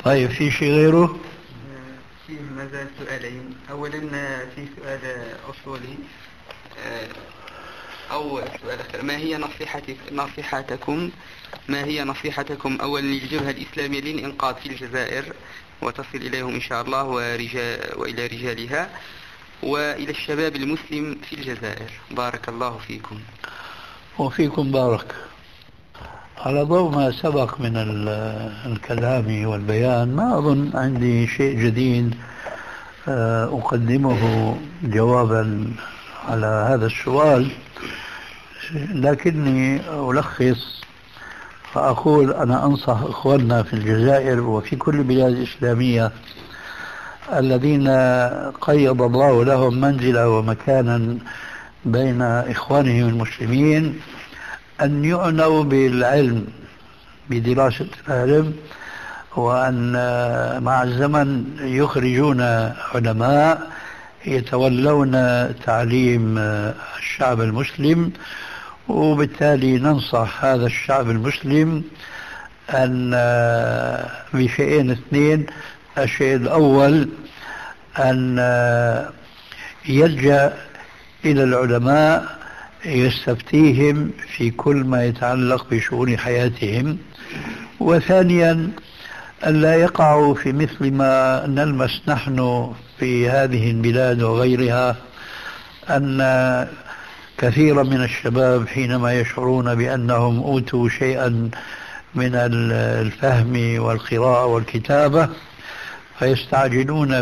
طيب في شيء غيره؟ فيه ما زال سؤالين. أولا في سؤال أصولي أو سؤال آخر، ما هي نصيحتكم أولا للجبهة الإسلامية للإنقاذ في الجزائر وتصل إليهم إن شاء الله وإلى رجالها، وإلى الشباب المسلم في الجزائر؟ بارك الله فيكم. وفيكم بارك. على ضوء ما سبق من الكلام والبيان، ما أظن عندي شيء جديد أقدمه جوابا على هذا السؤال، لكني ألخص فأقول أنا أنصح إخواننا في الجزائر وفي كل البلاد الإسلامية الذين قيض الله لهم منزلا ومكانا بين إخوانهم المسلمين أن يعنوا بالعلم، بدراسة العلم، وأن مع الزمن يخرجون علماء يتولون تعليم الشعب المسلم. وبالتالي ننصح هذا الشعب المسلم أن بشيئين اثنين. الشيء الأول أن يلجأ إلى العلماء يستفتيهم في كل ما يتعلق بشؤون حياتهم، وثانيا أن لا يقعوا في مثل ما نلمس نحن في هذه البلاد وغيرها، أن كثيرا من الشباب حينما يشعرون بأنهم أوتوا شيئا من الفهم والقراءة والكتابة فيستعجلون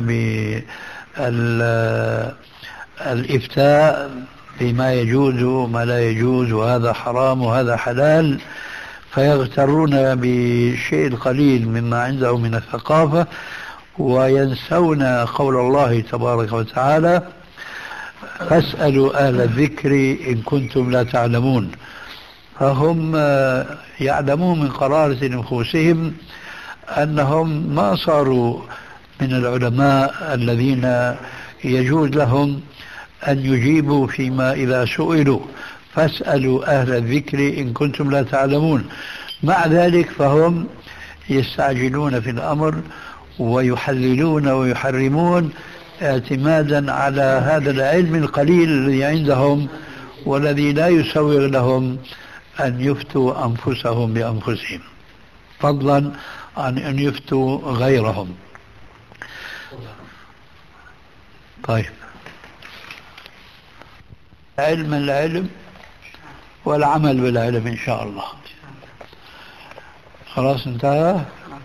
بالإفتاء بما يجوز وما لا يجوز، وهذا حرام وهذا حلال، فيغترون بالشيء القليل مما عندهم من الثقافة وينسون قول الله تبارك وتعالى: فاسألوا أهل الذكر إن كنتم لا تعلمون. فهم يعلمون من قرارة نفوسهم أنهم ما صاروا من العلماء الذين يجوز لهم أن يجيبوا فيما إذا سئلوا فاسألوا أهل الذكر إن كنتم لا تعلمون. مع ذلك فهم يستعجلون في الأمر ويحللون ويحرمون اعتمادا على هذا العلم القليل الذي عندهم والذي لا يسوغ لهم أن يفتوا أنفسهم بأنفسهم، فضلا عن أن يفتوا غيرهم. طيب، علم العلم والعمل بالعلم إن شاء الله. خلاص انتهى.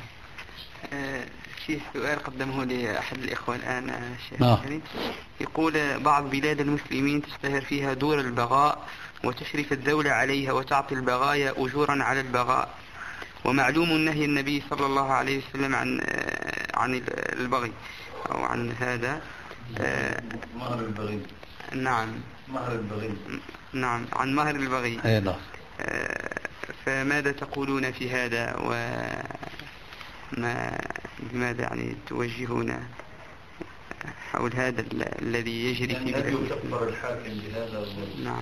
في سؤال قدمه لي أحد الإخوة الآن شيخ. يقول: بعض بلاد المسلمين تشتهر فيها دور البغاء وتشرف الدولة عليها وتعطي البغايا أجورا على البغاء، ومعلوم نهي النبي صلى الله عليه وسلم عن البغي أو عن هذا. مهر البغي. نعم، مهر البغي. نعم، عن مهر البغي. أيضا. فماذا تقولون في هذا، بماذا يعني توجهون حول هذا الذي يجري في لا يكفر الحاكم بهذا. نعم.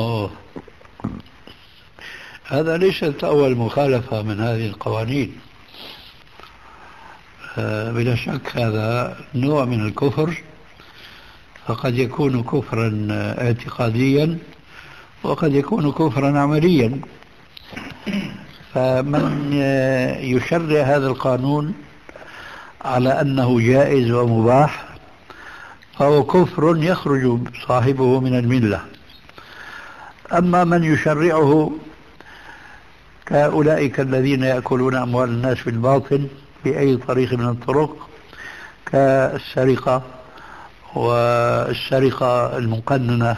هذا ليست أول مخالفة من هذه القوانين. بلا شك هذا نوع من الكفر، فقد يكون كفرا اعتقاديا وقد يكون كفرا عمليا. فمن يشرع هذا القانون على أنه جائز ومباح فهو كفر يخرج صاحبه من الملة. أما من يشرعه كأولئك الذين يأكلون أموال الناس بالباطل بأي طريق من الطرق، كالسرقة والسرقة المقننة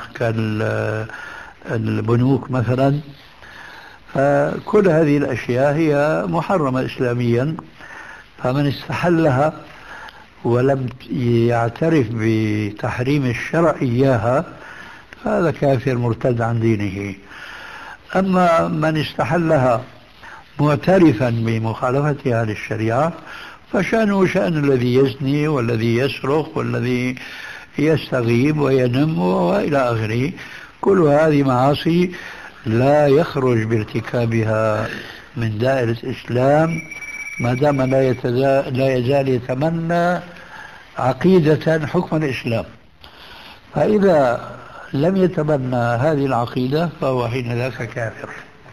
كالبنوك مثلا، فكل هذه الأشياء هي محرمة إسلاميا. فمن استحلها ولم يعترف بتحريم الشرع إياها فهذا كافر مرتد عن دينه. أما من استحلها معترفا بمخالفتها للشريعة فشأنه شأن الذي يزني والذي يسرق والذي يستغيب وينم وإلى آخره. كل هذه معاصي لا يخرج بارتكابها من دائرة الإسلام ما دام لا يزال يتمنى عقيدة حكم الإسلام. فإذا لم يتبنى هذه العقيدة فهو حين ذاك كافر.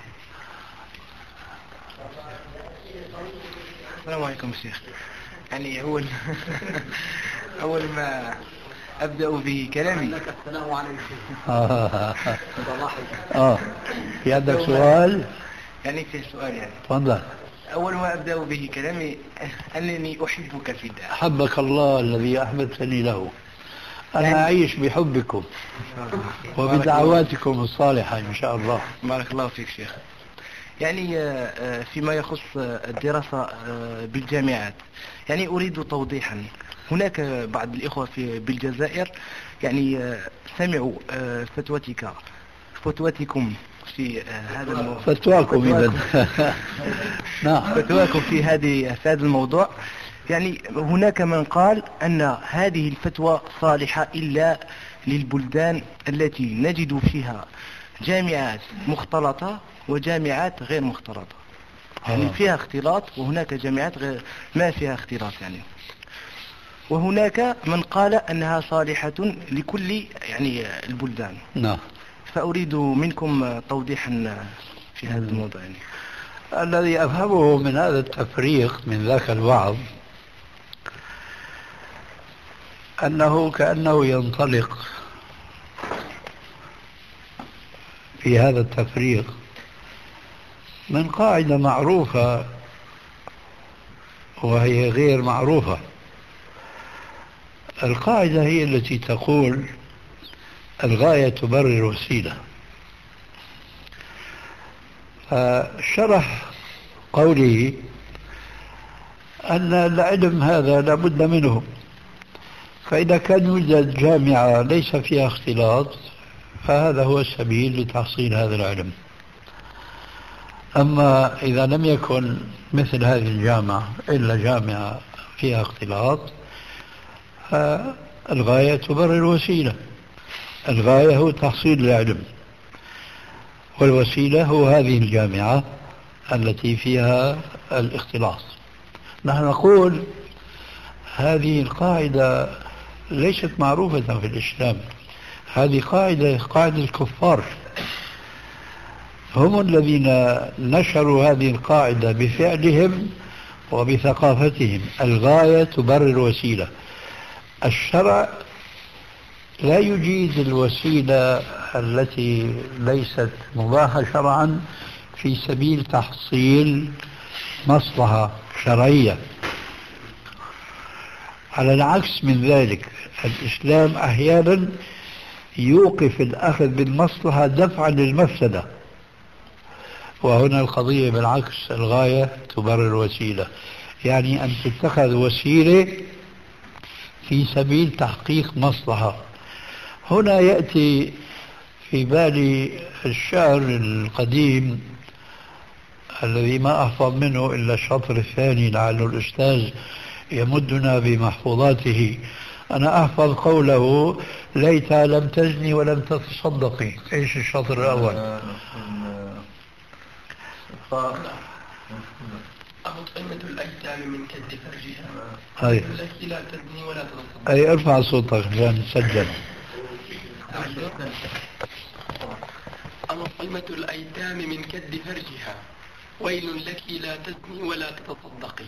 السلام عليكم شيخ. يعني أول ما أبدأ به كلامي السلام عليكم. في عندك سؤال؟ يعني في سؤال يعني. تفضل. أول ما أبدأ به كلامي أنني أحبك في الله. أحبك الله الذي أحببتني له. أنا يعني أعيش بحبكم وبدعواتكم الصالحة إن شاء الله. بارك الله فيك شيخ. يعني فيما يخص الدراسة بالجامعات، يعني أريد توضيحا. هناك بعض الإخوة بالجزائر يعني سمعوا فتوتكم في هذا الموضوع. فتواكم إذن. نعم. فتواكم في هذا الموضوع. يعني هناك من قال أن هذه الفتوى صالحة إلا للبلدان التي نجد فيها جامعات مختلطة وجامعات غير مختلطة. يعني فيها اختلاط، وهناك جامعات غير ما فيها اختلاط يعني. وهناك من قال أنها صالحة لكل يعني البلدان. نعم. فأريد منكم توضيحا في هذا الموضوع يعني. الذي أفهمه من هذا التفريق من ذاك الوعظ أنه كأنه ينطلق في هذا التفريق من قاعدة معروفة وهي غير معروفة. القاعدة هي التي تقول الغاية تبرر الوسيلة. فشرح قوله أن العلم هذا لابد منه، فإذا كان يوجد جامعة ليس فيها اختلاط فهذا هو السبيل لتحصيل هذا العلم. أما إذا لم يكن مثل هذه الجامعة إلا جامعة فيها اختلاط فالغاية تبرر الوسيلة. الغاية هو تحصيل العلم، والوسيلة هو هذه الجامعة التي فيها الاختلاط. نحن نقول هذه القاعدة ليست معروفة في الإسلام. هذه قاعدة الكفار، هم الذين نشروا هذه القاعدة بفعلهم وبثقافتهم. الغاية تبرر الوسيلة. الشرع لا يجيز الوسيلة التي ليست مباحة شرعا في سبيل تحصيل مصلحة شرعية. على العكس من ذلك، الإسلام أحيانا يوقف الأخذ بالمصلحة دفعا للمفسدة، وهنا القضية بالعكس، الغاية تبرر الوسيلة. يعني أن تتخذ وسيلة في سبيل تحقيق مصلحة. هنا يأتي في بالي الشعر القديم الذي ما أحفظ منه إلا الشطر الثاني، لعل الأستاذ يمدنا بمحفوظاته. أنا أحفظ قوله: ليتها لم تزني ولم تتصدقي. إيش الشطر الأول؟ أطعمة الأيتام من كد فرجها التي لا تزني ولا تتصدق. أي ارفع صوتك عشان نسجل. أطعمة الأيتام من كد فرجها ويل لك لا تزني ولا تتصدقي.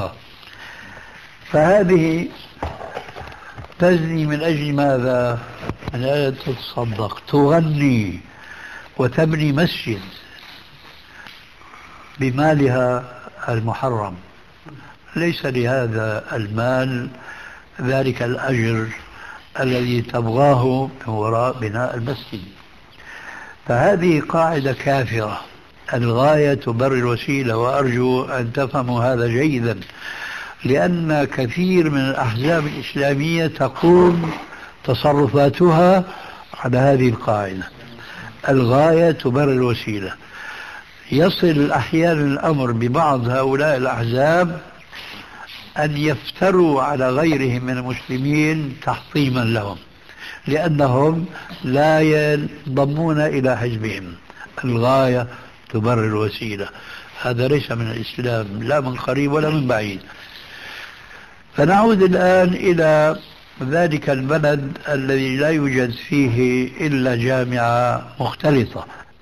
فهذه تزني من أجل ماذا؟ من أجل تتصدق، تغني وتبني مسجد بمالها المحرم. ليس لهذا المال ذلك الأجر الذي تبغاه من وراء بناء المسجد. فهذه قاعدة كافرة. الغاية تبرر الوسيلة، وأرجو أن تفهموا هذا جيدا، لأن كثير من الأحزاب الإسلامية تقوم تصرفاتها على هذه القاعدة: الغاية تبرر الوسيلة. يصل أحيانا الأمر ببعض هؤلاء الأحزاب أن يفتروا على غيرهم من المسلمين تحطيما لهم، لأنهم لا ينضمون إلى حزبهم. الغاية تبرر الوسيلة. هذا ليس من الإسلام لا من قريب ولا من بعيد. فنعود الآن إلى ذلك البلد الذي لا يوجد فيه إلا جامعة مختلطة.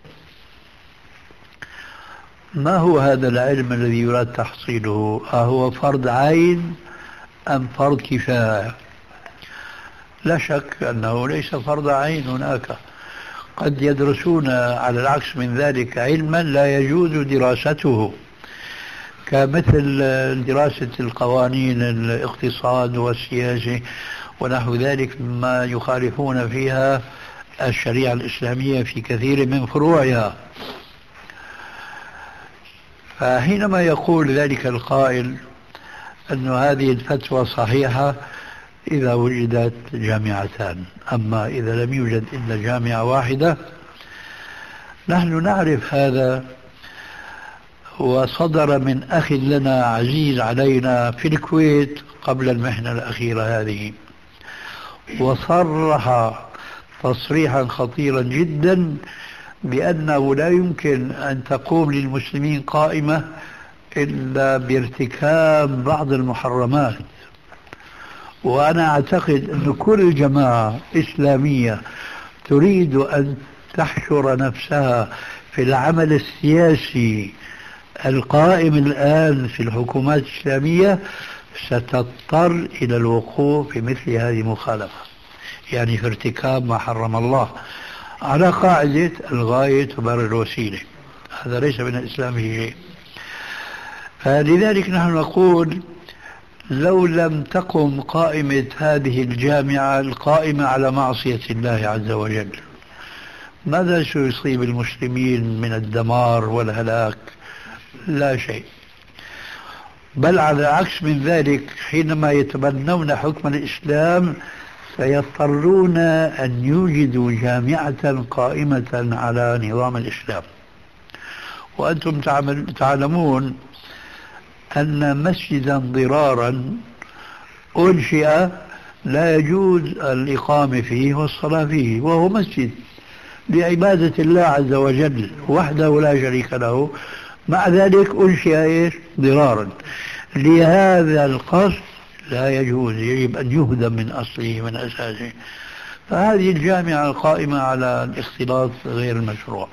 ما هو هذا العلم الذي يراد تحصيله؟ أهو فرض عين أم فرض كفاية؟ لا شك أنه ليس فرض عين. هناك قد يدرسون على العكس من ذلك علما لا يجوز دراسته، كمثل دراسة القوانين الاقتصاد والسياسة ونحو ذلك مما يخالفون فيها الشريعة الإسلامية في كثير من فروعها. فحينما يقول ذلك القائل أن هذه الفتوى صحيحة إذا وجدت جامعتان، أما إذا لم يوجد إلا جامعة واحدة، نحن نعرف هذا، وصدر من أخ لنا عزيز علينا في الكويت قبل المحنة الأخيرة هذه، وصرح تصريحا خطيرا جدا بأنه لا يمكن أن تقوم للمسلمين قائمة إلا بارتكاب بعض المحرمات. وأنا أعتقد أن كل جماعة إسلامية تريد أن تحشر نفسها في العمل السياسي القائم الآن في الحكومات الإسلامية ستضطر إلى الوقوف في مثل هذه المخالفة، يعني في ارتكاب ما حرم الله، على قاعدة الغاية تبرر الوسيلة. هذا ليس من الإسلام في شيء. فلذلك نحن نقول لو لم تقم قائمة هذه الجامعة القائمة على معصية الله عز وجل، ماذا سيصيب المسلمين من الدمار والهلاك؟ لا شيء. بل على العكس من ذلك، حينما يتبنون حكم الإسلام سيضطرون أن يوجدوا جامعة قائمة على نظام الإسلام. وأنتم تعلمون أن مسجدا ضرارا أنشئ لا يجوز الإقامة فيه والصلاة فيه، وهو مسجد لعبادة الله عز وجل وحده لا شريك له، مع ذلك أنشئ ضرارا. لهذا القصد لا يجوز، يجب أن يهدم من أصله من أساسه. فهذه الجامعة القائمة على الاختلاط غير المشروع،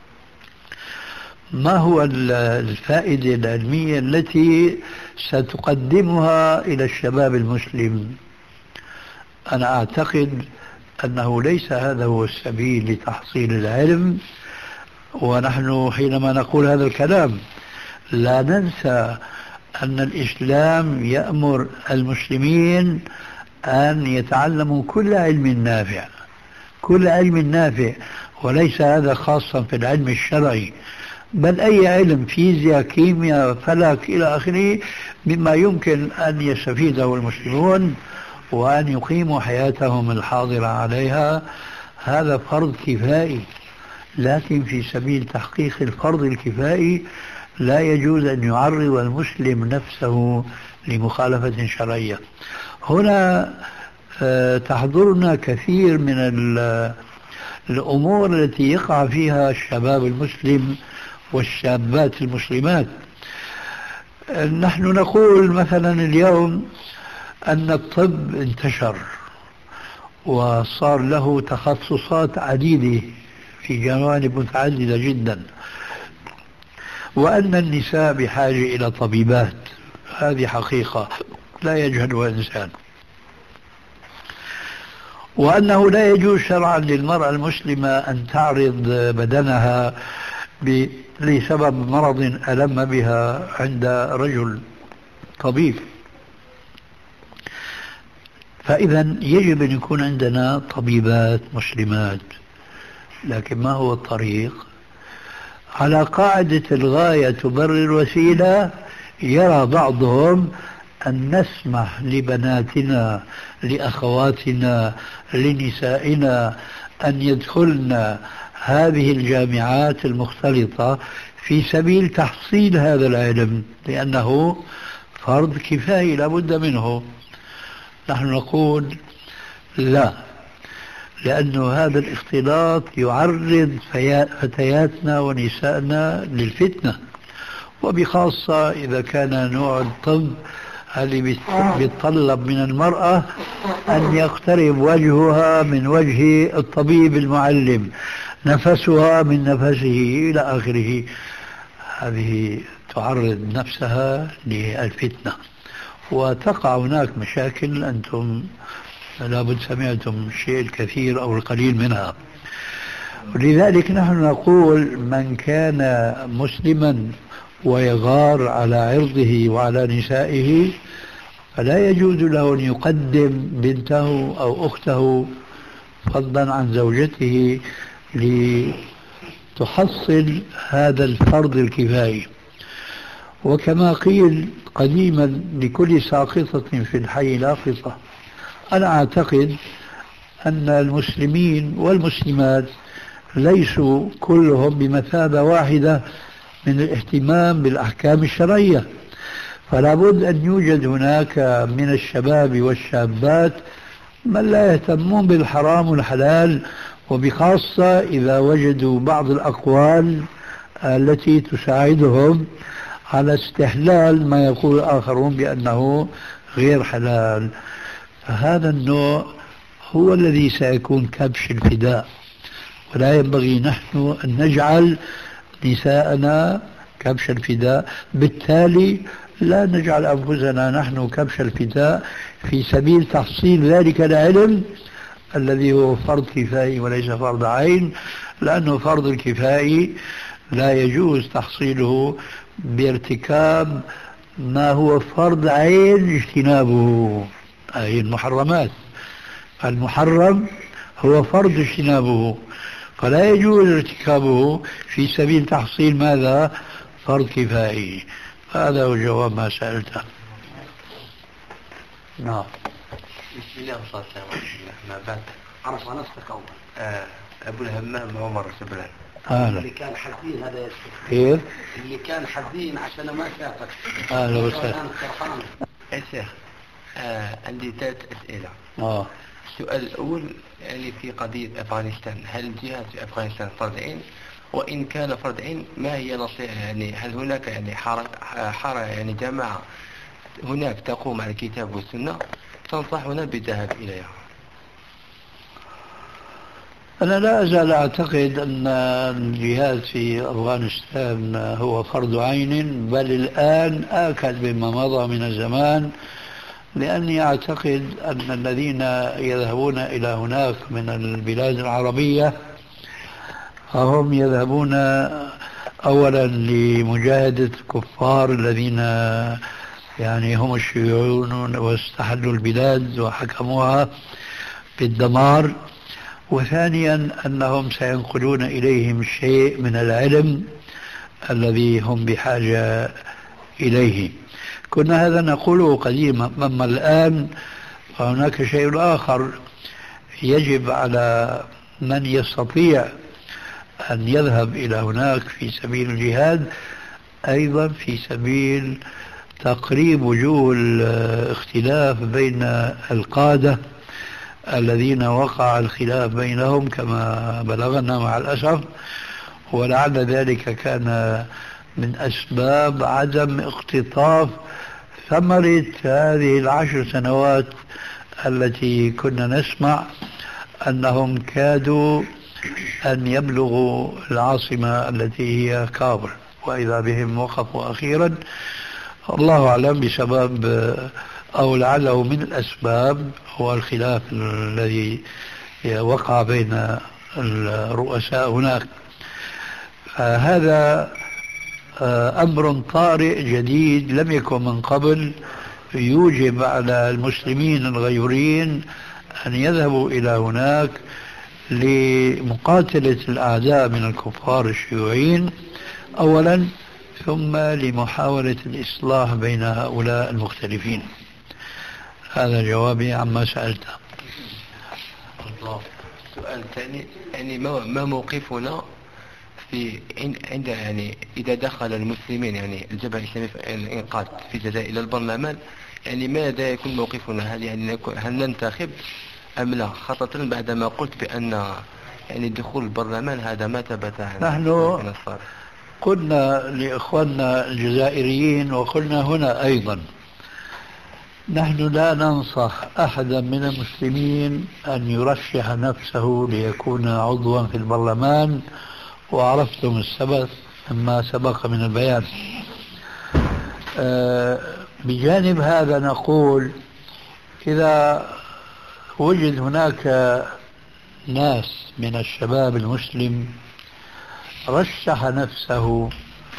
ما هو الفائدة العلمية التي ستقدمها إلى الشباب المسلم؟ أنا أعتقد أنه ليس هذا هو السبيل لتحصيل العلم. ونحن حينما نقول هذا الكلام لا ننسى أن الإسلام يأمر المسلمين أن يتعلموا كل علم نافع، كل علم نافع، وليس هذا خاصا في العلم الشرعي، بل أي علم، فيزياء، كيمياء، فلك إلى آخره، مما يمكن أن يستفيده المسلمون وأن يقيموا حياتهم الحاضرة عليها. هذا فرض كفائي، لكن في سبيل تحقيق الفرض الكفائي لا يجوز أن يعرض المسلم نفسه لمخالفة شرعية. هنا تحضرنا كثير من الأمور التي يقع فيها الشباب المسلم والشابات المسلمات. نحن نقول مثلا اليوم أن الطب انتشر وصار له تخصصات عديدة في جوانب متعددة جدا، وأن النساء بحاجة إلى طبيبات، هذه حقيقة لا يجهلها إنسان، وأنه لا يجوز شرعا للمرأة المسلمة أن تعرض بدنها لسبب مرض ألم بها عند رجل طبيب. فإذا يجب أن يكون عندنا طبيبات مسلمات، لكن ما هو الطريق؟ على قاعدة الغاية تبرر الوسيلة، يرى بعضهم أن نسمح لبناتنا، لأخواتنا، لنسائنا أن يدخلن هذه الجامعات المختلطة في سبيل تحصيل هذا العلم، لأنه فرض كفاية لا بد منه. نحن نقول لا، لأن هذا الاختلاط يعرض فتياتنا ونسائنا للفتنة، وبخاصة إذا كان نوع الطب اللي بيتطلب من المرأة أن يقترب وجهها من وجه الطبيب المعلم، نفسها من نفسه إلى آخره. هذه تعرض نفسها للفتنة وتقع هناك مشاكل أنتم لابد سمعتم الشيء الكثير أو القليل منها. ولذلك نحن نقول من كان مسلما ويغار على عرضه وعلى نسائه فلا يجوز له أن يقدم بنته أو أخته فضلا عن زوجته لتحصل هذا الفرض الكفائي. وكما قيل قديما لكل ساقطة في الحي لاقطة. أنا أعتقد أن المسلمين والمسلمات ليسوا كلهم بمثابة واحدة من الاهتمام بالأحكام الشرعية، فلا بد أن يوجد هناك من الشباب والشابات من لا يهتمون بالحرام والحلال، وبخاصة إذا وجدوا بعض الأقوال التي تساعدهم على استحلال ما يقول الآخرون بأنه غير حلال. فهذا النوع هو الذي سيكون كبش الفداء، ولا ينبغي نحن أن نجعل نساءنا كبش الفداء. بالتالي لا نجعل أنفسنا نحن كبش الفداء في سبيل تحصيل ذلك العلم الذي هو فرض كفائي وليس فرض عين، لأنه فرض الكفائي لا يجوز تحصيله بارتكاب ما هو فرض عين اجتنابه، أي المحرمات. المحرم هو فرض اجتنابه، فلا يجوز ارتكابه في سبيل تحصيل ماذا؟ فرض كفائي. هذا هو جواب ما سألته. نعم. بسم الله والصلاة والسلام على رسول الله. ما بعد عرف نفسك أول. أبو الهمام عمر سبلان. اللي كان حزين هذا يسكت. كيف؟ اللي كان حزين عشان ما شافك. أهلا وسهلا. يا شيخ عندي 3 أسئلة. السؤال الأول يعني في قضية أفغانستان، هل الجهاد في أفغانستان فرض عين؟ وإن كان فرض عين ما هي نصيحة؟ يعني هل هناك يعني حارة يعني جماعة هناك تقوم على الكتاب والسنة تنصحنا بالذهاب إليها؟ أنا لا أزال أعتقد أن الجهاد في أفغانستان هو فرض عين، بل الآن آكد مما مضى من الزمان، لأني أعتقد أن الذين يذهبون إلى هناك من البلاد العربية هم يذهبون أولا لمجاهدة الكفار الذين يعني هم الشيوعيون واستحلوا البلاد وحكموها بالدمار، وثانيا أنهم سينقلون إليهم شيء من العلم الذي هم بحاجة إليه. كنا هذا نقوله قديما، أما الآن فهناك شيء آخر يجب على من يستطيع أن يذهب إلى هناك في سبيل الجهاد، أيضا في سبيل تقريب وجوه الاختلاف بين القادة الذين وقع الخلاف بينهم كما بلغنا مع الأسف، ولعل ذلك كان من أسباب عدم اقتطاف ثمرة هذه 10 سنوات التي كنا نسمع أنهم كادوا أن يبلغوا العاصمة التي هي كابل، وإذا بهم وقفوا أخيرا، الله أعلم بسبب أو لعله من الأسباب هو الخلاف الذي وقع بين الرؤساء هناك. هذا أمر طارئ جديد لم يكن من قبل، يوجب على المسلمين الغيورين أن يذهبوا إلى هناك لمقاتلة الأعداء من الكفار الشيوعيين أولا، ثم لمحاولة الإصلاح بين هؤلاء المختلفين. هذا جوابي عما سألته. السؤال الثاني يعني ما موقفنا في عند يعني إذا دخل المسلمين يعني الجبهة الإسلامية في الإنقاذ في الجزائر إلى البرلمان، يعني ماذا يكون موقفنا؟ هل ننتخب أم لا؟ خاصة بعدما قلت بأن يعني دخول البرلمان هذا ما ثبت نحن قلنا لإخواننا الجزائريين وقلنا هنا أيضا نحن لا ننصح أحدا من المسلمين أن يرشح نفسه ليكون عضوا في البرلمان، وعرفتم السبب مما سبق من البيان. بجانب هذا نقول إذا وجد هناك ناس من الشباب المسلم رشح نفسه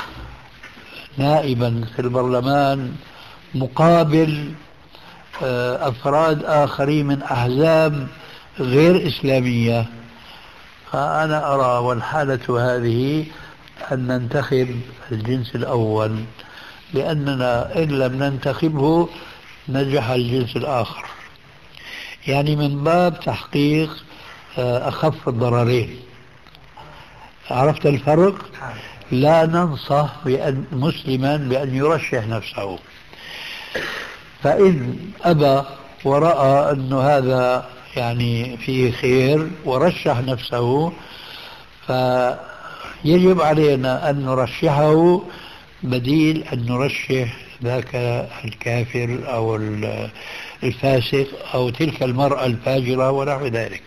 نائبا في البرلمان مقابل أفراد آخرين من أحزاب غير إسلامية، فأنا أرى والحالة هذه أن ننتخب الجنس الأول، لأننا إن لم ننتخبه نجح الجنس الآخر، يعني من باب تحقيق أخف الضررين. عرفت الفرق؟ لا ننصح مسلما بأن يرشح نفسه، فإن أبى ورأى أن هذا يعني فيه خير ورشح نفسه فيجب علينا أن نرشحه بديل أن نرشح ذاك الكافر أو الفاسق أو تلك المرأة الفاجرة ونحو ذلك.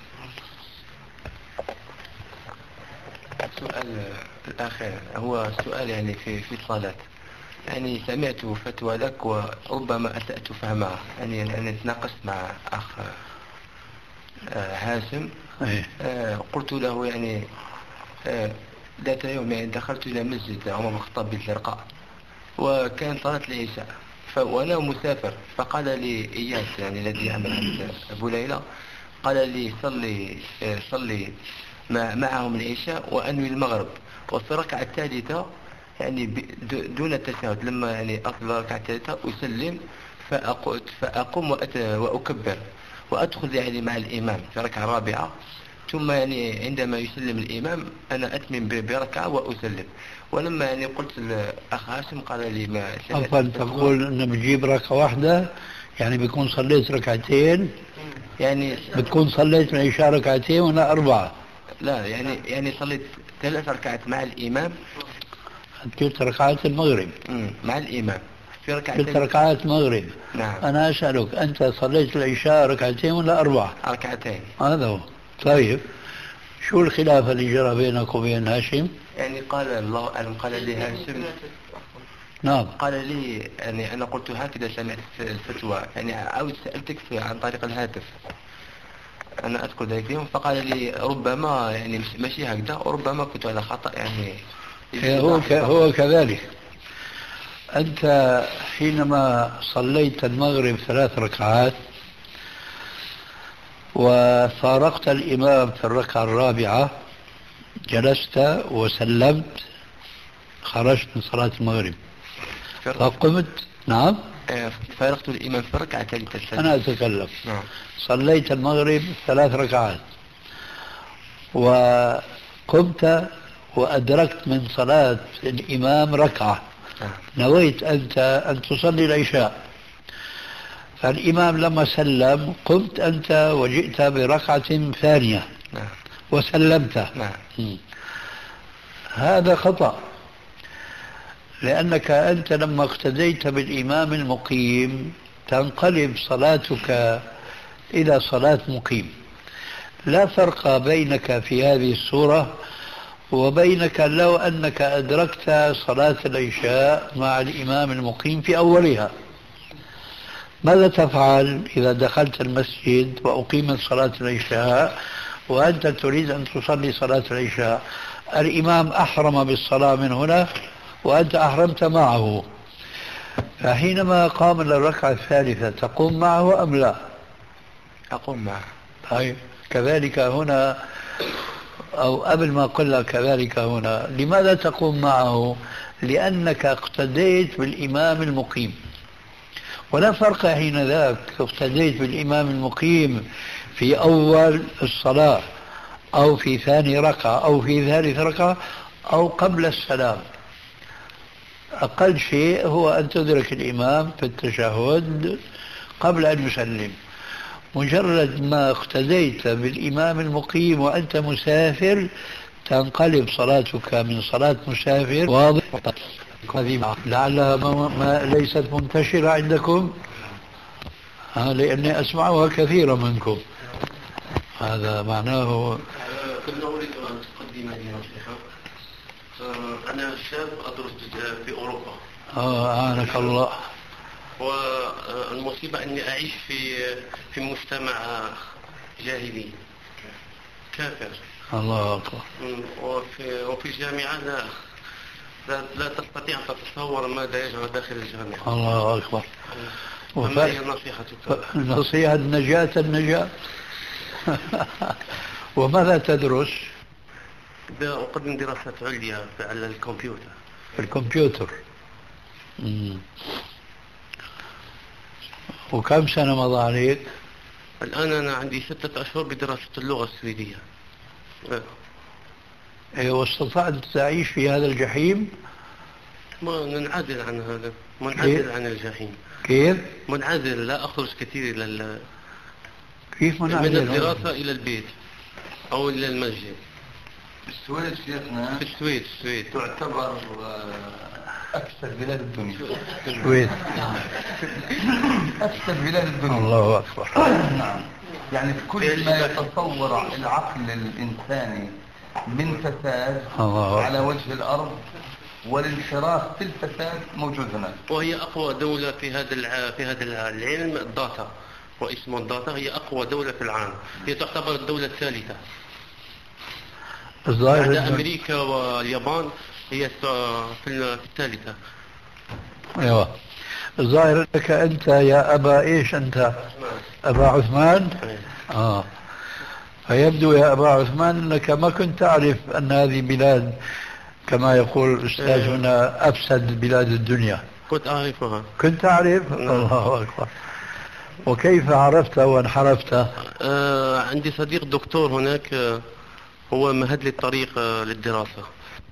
السؤال الآخر هو سؤال يعني في الصلاة. يعني سمعت فتوى لك وربما أسأت فهمها، يعني تناقشت مع أخ هاشم. قلت له يعني ذات يوم يعني دخلت إلى مسجد عمر بن الخطاب بالزرقاء وكان صلاة العشاء وأنا مسافر، فقال لي إياس يعني الذي يعمل أبو ليلى قال لي صلي معهم العشاء وأنوي المغرب، وفي الركعة الثالثة يعني دون التشهد لما يعني أصل الركعة الثالثة أسلم فأقوم وأكبر وأدخل يعني مع الإمام في الركعة الرابعة، ثم يعني عندما يسلم الإمام أنا أتمم بركعة وأسلم. ولما يعني قلت الأخ هاشم قال لي ما أفضل تقول أنه بتجيب ركعة واحدة، يعني بيكون صليت ركعتين، يعني بتكون صليت من العشاء ركعتين ولا 4؟ لا يعني صليت 3 ركعات مع الإمام، 3 ركعات المغرب مع الإمام في 3 ركعات مغرب. نعم. أنا أسألك أنت صليت العشاء ركعتين ولا 4؟ ركعتين. هذا هو. طيب شو الخلاف اللي جرى بينك وبين هاشم؟ يعني قال الله أعلم، قال لي هاشم نعم قال لي يعني أنا قلت هكذا سمعت الفتوى، يعني عاود سألتك عن طريق الهاتف أنا أذكر ذلك اليوم، فقال لي ربما يعني ماشي هكذا وربما كنت على خطأ. يعني هو كذلك. أنت حينما صليت المغرب 3 ركعات وفارقت الإمام في الركعة الرابعة جلست وسلمت، خرجت من صلاة المغرب فقمت. نعم فارقت الإمام في الركعة الثالثة. أنا أتكلم. صليت المغرب 3 ركعات وقمت وأدركت من صلاة الإمام ركعة، نويت أنت أن تصلي العشاء، فالإمام لما سلم قمت أنت وجئت بركعة ثانية وسلمت. هذا خطأ، لأنك أنت لما اقتديت بالإمام المقيم تنقلب صلاتك إلى صلاة مقيم. لا فرق بينك في هذه الصورة وبينك لو أنك أدركت صلاة العشاء مع الإمام المقيم في أولها. ماذا تفعل إذا دخلت المسجد وأقيمت صلاة العشاء وأنت تريد أن تصلي صلاة العشاء؟ الإمام أحرم بالصلاة من هنا وأنت أحرمت معه، فحينما قام للركعة الثالثة تقوم معه أم لا؟ أقوم معه. طيب كذلك هنا، أو قبل ما قلنا كذلك هنا. لماذا تقوم معه؟ لأنك اقتديت بالإمام المقيم، ولا فرق حين ذاك اقتديت بالإمام المقيم في أول الصلاة أو في ثاني ركعة أو في ثالث ركعة أو قبل السلام. أقل شيء هو أن تدرك الإمام في التشهد قبل أن يسلم. مجرد ما اقتديت بالإمام المقيم وأنت مسافر تنقلب صلاتك من صلاة مسافر واضح لعلها ما ليست منتشرة عندكم لأني أسمعها كثيرا منكم. هذا معناه كنا أريد أن تقدم لي نصيحة. أنا شاب أدرس في أوروبا. أعانك الله. والمصيبة أني أعيش في مجتمع جاهلي كافر. الله أكبر. وفي الجامعة لا تستطيع أن تتصور ماذا يجرى داخل الجامعة. الله أكبر. ما هي نصيحتك؟ نصيحة النجاة. وماذا تدرس؟ أقدم دراسات عليا على الكمبيوتر. الكمبيوتر. وكم سنة مضى عليك؟ الآن أنا عندي 6 أشهر بدراسة اللغة السويدية. واستطعت تعيش في هذا الجحيم؟ ما ننعزل عن هذا، منعزل عن الجحيم. كيف؟ منعزل، لا أخرج كثير إلى كيف منعزل؟ من الدراسة إلى البيت أو إلى المسجد. السويد شيخنا، في السويد تعتبر أكثر بلاد الدنيا. السويد أكثر بلاد الدنيا. الله أكبر. نعم. يعني كل ما يتصور العقل الإنساني من فساد على وجه الأرض والانحراف في الفساد موجود هناك. وهي أقوى دولة في هذا العلم الداتا، واسم الداتا هي أقوى دولة في العالم. هي تعتبر الدولة الثالثة بعد أمريكا واليابان. هي في الثالثة. أيوة. الظاهر لك أنت يا أبا إيش أنت؟ أبا عثمان؟ فيبدو يا أبا عثمان أنك ما كنت تعرف أن هذه بلاد كما يقول الأستاذ هنا أفسد بلاد الدنيا. كنت أعرفها. كنت تعرف؟ الله أكبر. وكيف عرفت وانحرفت؟ عندي صديق دكتور هناك، هو مهد لي الطريق للدراسة.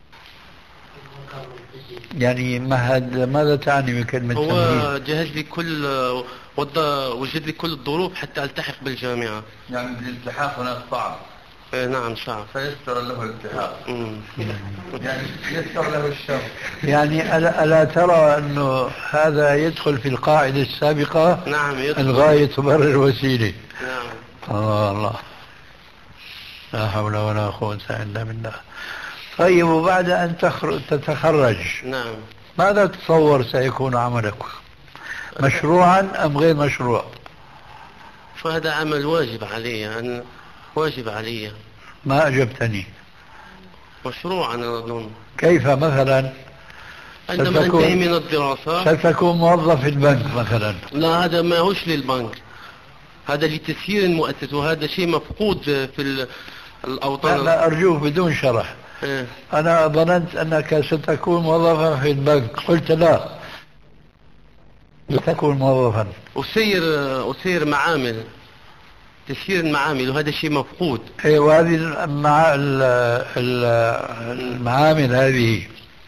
يعني مهد، ماذا تعني بكلمة هو تمهيد؟ جهز لي وجد لي كل الظروف حتى التحق بالجامعة. يعني الالتحاق هناك صعب. نعم صعب. فيسر له الالتحاق. يعني يسر له الشر. يعني ألا ترى أنه هذا يدخل في القاعدة السابقة؟ نعم يدخل. الغاية تبرر الوسيلة. نعم. الله لا حول ولا قوة إلا بالله. طيب، وبعد أن تتخرج نعم ماذا تتصور سيكون عملك؟ مشروعا أم غير مشروع؟ فهذا عمل واجب علي، واجب علي. ما أجبتني. مشروع أنا أظن. كيف مثلا؟ عندما أنتهي من الدراسة ستكون موظف في البنك مثلا؟ لا، هذا ما هوش للبنك، هذا لتسيير المؤسسة، وهذا شيء مفقود في الأوطان. لا أرجوك بدون شرح. أنا ظننت أنك ستكون موظفا في البنك، قلت لا، ستكون موظفا. أسير معامل، تسيير المعامل، وهذا شيء مفقود. وهذه المعامل هذه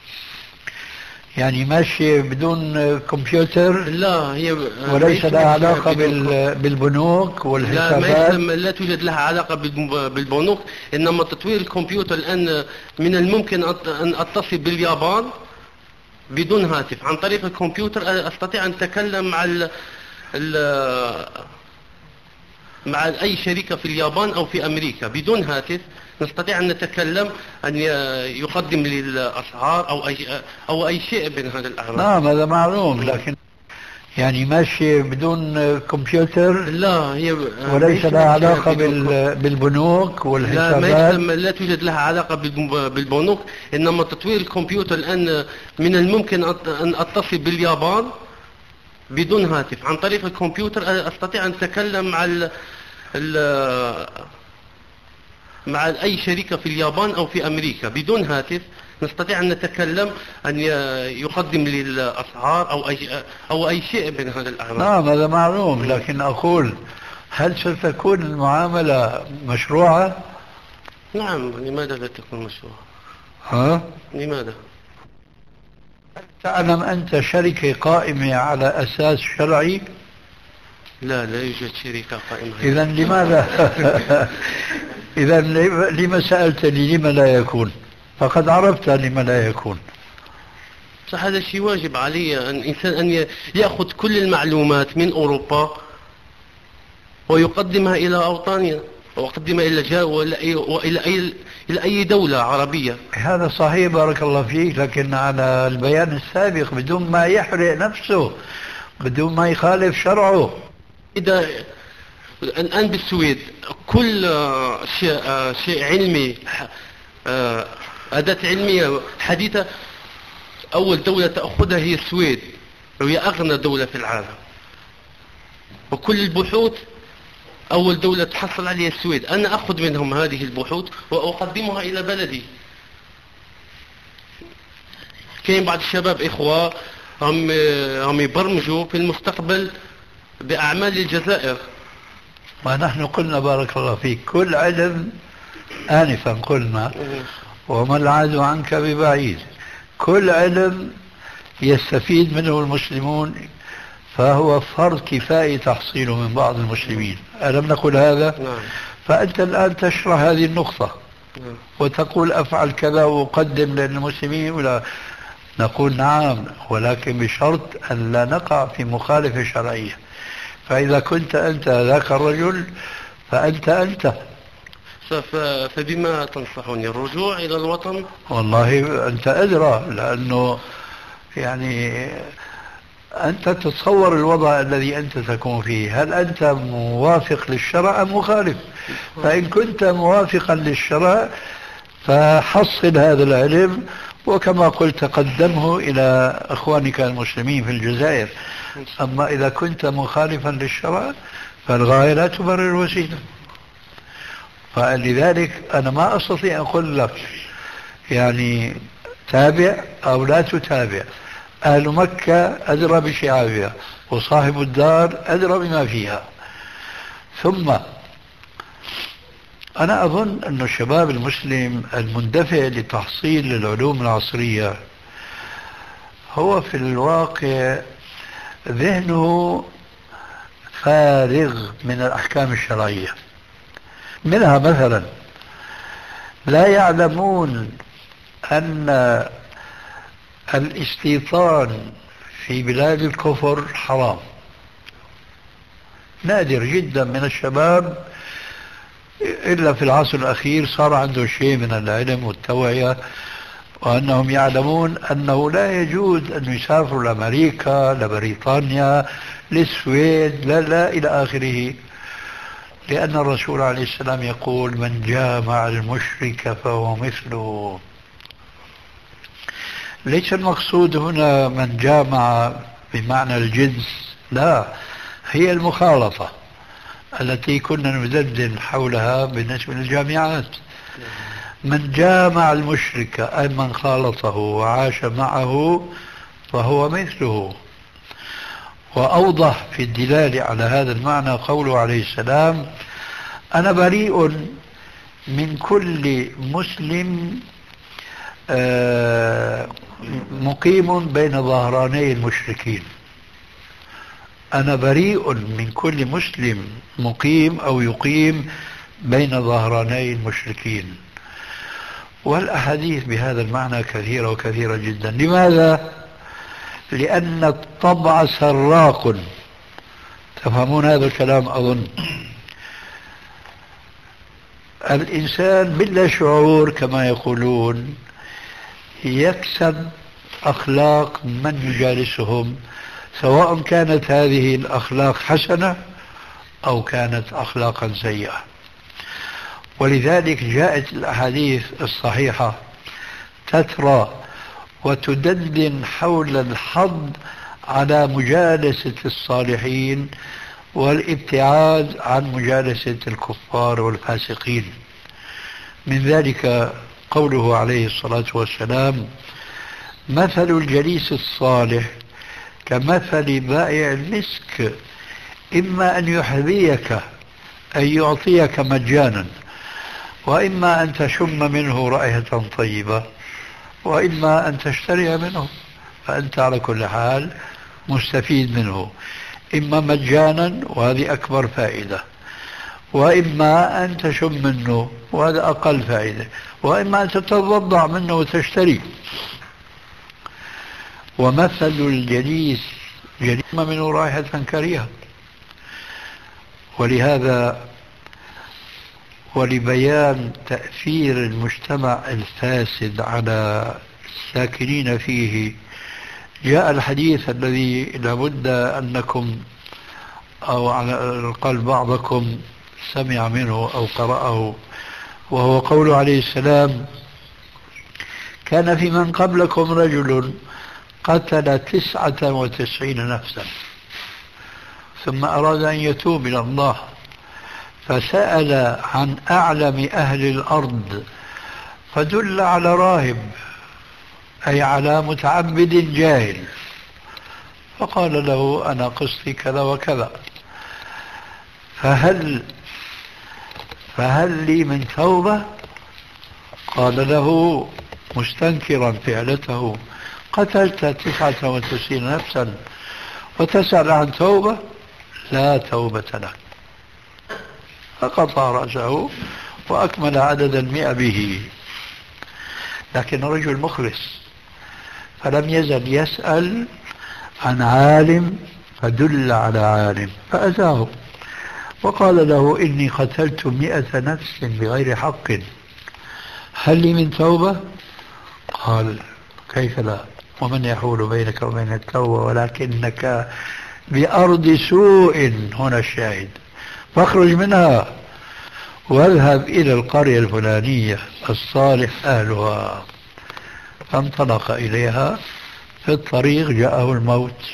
يعني ماشية بدون كمبيوتر؟ لا، هي وليس لها علاقة بالبنوك والحسابات؟ لا توجد لها علاقة بالبنوك، إنما تطوير الكمبيوتر الآن من الممكن أن أتصل باليابان بدون هاتف. عن طريق الكمبيوتر أستطيع أن أتكلم مع أي شركة في اليابان أو في أمريكا بدون هاتف. نستطيع أن نتكلم، أن يقدم لي الأسعار أو أي شيء من هذا الأعراض. نعم هذا معلوم، لكن يعني ماشي بدون كمبيوتر؟ لا، هي وليس لها علاقة بالبنوك والحسابات؟ لا توجد لها علاقة بالبنوك، إنما تطوير الكمبيوتر الآن من الممكن أن أتصل باليابان بدون هاتف. عن طريق الكمبيوتر أستطيع أن أتكلم مع أي شركة في اليابان أو في أمريكا بدون هاتف. نستطيع أن نتكلم، أن يقدم لي الأسعار أو أي شيء من هذا الأعراض. نعم هذا معلوم، لكن أقول هل ستكون المعاملة مشروعة؟ نعم، لماذا لا تكون مشروعة؟ لماذا؟ تعلم أنت شركة قائمة على أساس شرعي؟ لا يوجد شركة قائمة. إذن لماذا إذا لما سألتني لما لا يكون؟ فقد عرفت لما لا يكون. هذا شيء واجب علي أن الإنسان أن يأخذ كل المعلومات من أوروبا ويقدمها إلى أوطاننا ويقدمها إلى أي دولة عربية. هذا صحيح بارك الله فيك، لكن على البيان السابق بدون ما يحرق نفسه، بدون ما يخالف شرعه. إذا الآن بالسويد كل شيء علمي، أداة علمية حديثة، أول دولة تأخذها هي السويد، وهي أغنى دولة في العالم. وكل البحوث أول دولة تحصل عليها السويد. أنا أخذ منهم هذه البحوث وأقدمها إلى بلدي. كاين بعض الشباب إخوة هم يبرمجوا في المستقبل بأعمال الجزائر. ونحن قلنا بارك الله فيك كل علم، آنفا قلنا وما العاد عنك ببعيد، كل علم يستفيد منه المسلمون فهو فرض كفاية تحصيله من بعض المسلمين. ألم نقل هذا؟ نعم. فأنت الآن تشرح هذه النقطة وتقول أفعل كذا وأقدم للمسلمين، ولا نقول نعم، ولكن بشرط أن لا نقع في مخالفة شرعية. فإذا كنت أنت ذاك الرجل فأنت فبما تنصحني؟ الرجوع إلى الوطن؟ والله أنت أدرى، لأنه يعني أنت تتصور الوضع الذي أنت تكون فيه، هل أنت موافق للشرع أم مخالف؟ فإن كنت موافقا للشرع فحصل هذا العلم، وكما قلت قدمه إلى أخوانك المسلمين في الجزائر. أما إذا كنت مخالفا للشرع فالغاية لا تبرر الوسيلة. فلذلك أنا ما أستطيع أن أقول لك يعني تابع أو لا تتابع. أهل مكة أدرى بشعابها، وصاحب الدار أدرى بما فيها. ثم أنا أظن أن الشباب المسلم المندفع لتحصيل العلوم العصرية هو في الواقع ذهنه فارغ من الأحكام الشرعية. منها مثلا لا يعلمون أن الاستيطان في بلاد الكفر حرام. نادر جدا من الشباب إلا في العصر الأخير صار عنده شيء من العلم والتوعية، وأنهم يعلمون أنه لا يجوز أن يسافروا لأمريكا، لبريطانيا، للسويد، لا إلى آخره، لأن الرسول عليه السلام يقول من جامع المشرك فهو مثله. ليس المقصود هنا من جامع بمعنى الجنس، لا، هي المخالطة التي كنا ندندن حولها بالنسبة للجامعات. من جامع المشرك أي من خالطه وعاش معه فهو مثله. وأوضح في الدلالة على هذا المعنى قوله عليه السلام أنا بريء من كل مسلم مقيم بين ظهراني المشركين. أنا بريء من كل مسلم مقيم أو يقيم بين ظهراني المشركين. والأحاديث بهذا المعنى كثيرة وكثيرة جدا. لماذا؟ لأن الطبع سراق. تفهمون هذا الكلام أظن. الإنسان بلا شعور كما يقولون يكسب أخلاق من يجالسهم، سواء كانت هذه الأخلاق حسنة أو كانت أخلاقا سيئة. ولذلك جاءت الأحاديث الصحيحة تترى وتدندن حول الحظ على مجالسة الصالحين والابتعاد عن مجالسة الكفار والفاسقين. من ذلك قوله عليه الصلاة والسلام مثل الجليس الصالح كمثل بائع المسك إما أن يحذيك أي يعطيك مجانا، وإما أن تشم منه رائحة طيبة، وإما أن تشتري منه، فأنت على كل حال مستفيد منه، إما مجانا وهذه أكبر فائدة، وإما أن تشم منه وهذا أقل فائدة، وإما أن تتضضع منه وتشتري. ومثل الجليس جريمة منه رائحة كريهة. ولهذا ولبيان تأثير المجتمع الفاسد على الساكنين فيه جاء الحديث الذي لابد أنكم أو على الأقل بعضكم سمع منه أو قرأه، وهو قوله عليه السلام: كان في من قبلكم رجل قتل 99 نفسا ثم أراد أن يتوب إلى الله فسأل عن أعلم أهل الأرض فدل على راهب، أي على متعبد جاهل، فقال له: أنا قصتي كذا وكذا، فهل لي من توبة؟ قال له مستنكرا فعلته: قتلت 99 نفسا وتسأل عن توبة؟ لا توبة لك. فقطع رأسه وأكمل عدد 100 به. لكن رجل مخلص فلم يزل يسأل عن عالم فدل على عالم فأتاه وقال له: إني قتلت 100 نفس بغير حق، هل لي من توبة؟ قال: كيف لا، ومن يحول بينك وبين التوبة ولكنك بأرض سوء، هنا الشاهد، فاخرج منها واذهب إلى القرية الفلانية الصالح أهلها. فانطلق إليها، في الطريق جاءه الموت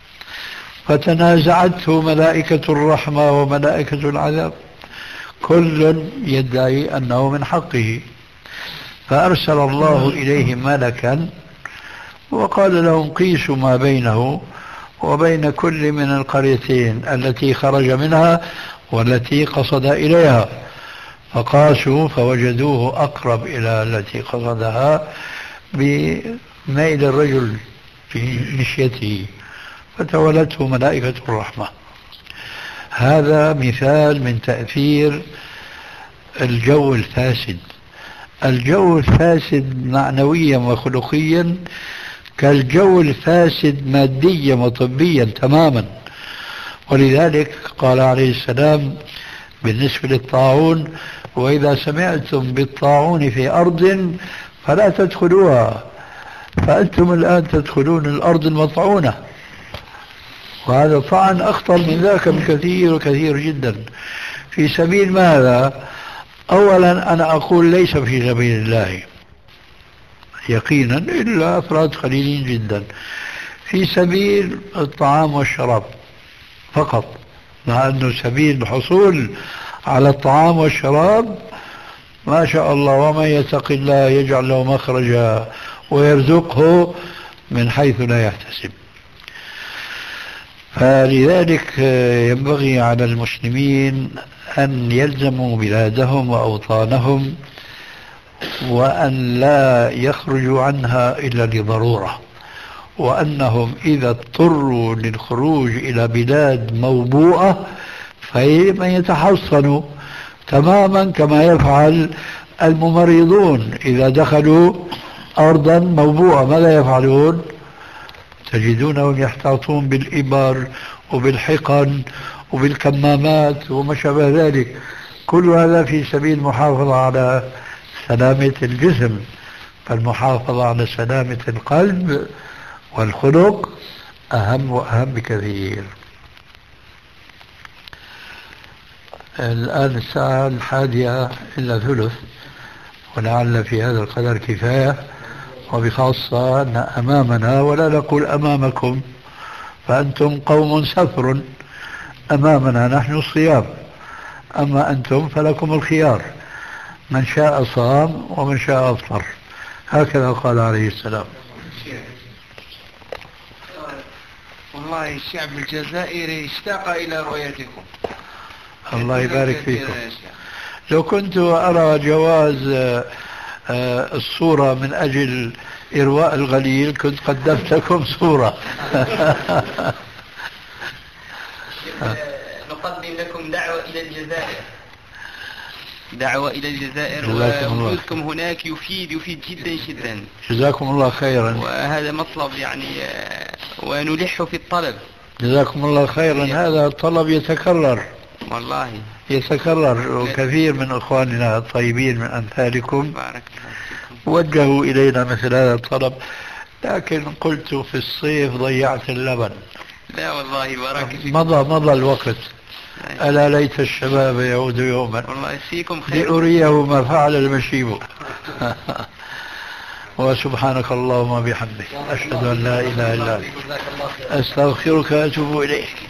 فتنازعته ملائكة الرحمة وملائكة العذاب، كل يدعي أنه من حقه، فأرسل الله إليه ملكا وقال لهم: قيسوا ما بينه وبين كل من القريتين التي خرج منها والتي قصد إليها، فقاسوا فوجدوه أقرب إلى التي قصدها بميل الرجل في مشيته، فتولته ملائكة الرحمة. هذا مثال من تأثير الجو الفاسد. الجو الفاسد معنويا وخلقيا كالجو الفاسد ماديا وطبيا تماما. ولذلك قال عليه السلام بالنسبة للطاعون: وإذا سمعتم بالطاعون في أرض فلا تدخلوها، فأنتم الآن تدخلون الأرض المطعونة. وهذا طعن أخطر من ذاك بكثير وكثير جدا. في سبيل ماذا؟ أولا أنا أقول ليس في سبيل الله يقينا إلا أفراد قليلين جدا، في سبيل الطعام والشراب فقط، مع أنه سبيل الحصول على الطعام والشراب ما شاء الله، ومن يتق الله يجعل له مخرجا ويرزقه من حيث لا يحتسب. فلذلك ينبغي على المسلمين أن يلزموا بلادهم وأوطانهم وأن لا يخرجوا عنها إلا لضرورة، وأنهم إذا اضطروا للخروج إلى بلاد موبوءة فإما يتحصنوا تماما كما يفعل الممرضون إذا دخلوا أرضا موبوءة. ماذا يفعلون؟ تجدونهم يحتاطون بالإبر وبالحقن وبالكمامات وما شابه ذلك، كل هذا في سبيل المحافظة على سلامة الجسم. فالمحافظة على سلامة القلب والخلق أهم وأهم بكثير. الآن الساعة 11:50 ولعل في هذا القدر كفاية، وبخاصة أن أمامنا ولا نقول أمامكم فأنتم قوم سفر، أمامنا نحن الصيام، أما أنتم فلكم الخيار، من شاء صام ومن شاء أفطر، هكذا قال عليه السلام. والله الشعب الجزائري اشتاق إلى رؤيتكم. الله يبارك فيكم. لو كنت أرى جواز الصورة من أجل إرواء الغليل كنت قدمت لكم صورة. نقدم لكم دعوة إلى الجزائر. دعوة إلى الجزائر، ووجودكم هناك يفيد جدا جدا. جزاكم الله خيرا. وهذا مطلب يعني، ونلح في الطلب. جزاكم الله خيرا. هذا الطلب يتكرر والله، يتكرر، وكثير من إخواننا الطيبين من أمثالكم وجهوا إلينا مثل هذا الطلب، لكن قلت في الصيف ضيعت اللبن. لا والله بارك فيكم. مضى الوقت. ألا ليت الشباب يعود يوما والله فيكم خير لأريه ما فعل المشيب. وسبحانك اللهم وبحمدك أشهد أن لا إله إلا أنت أستغفرك وأتوب إليك.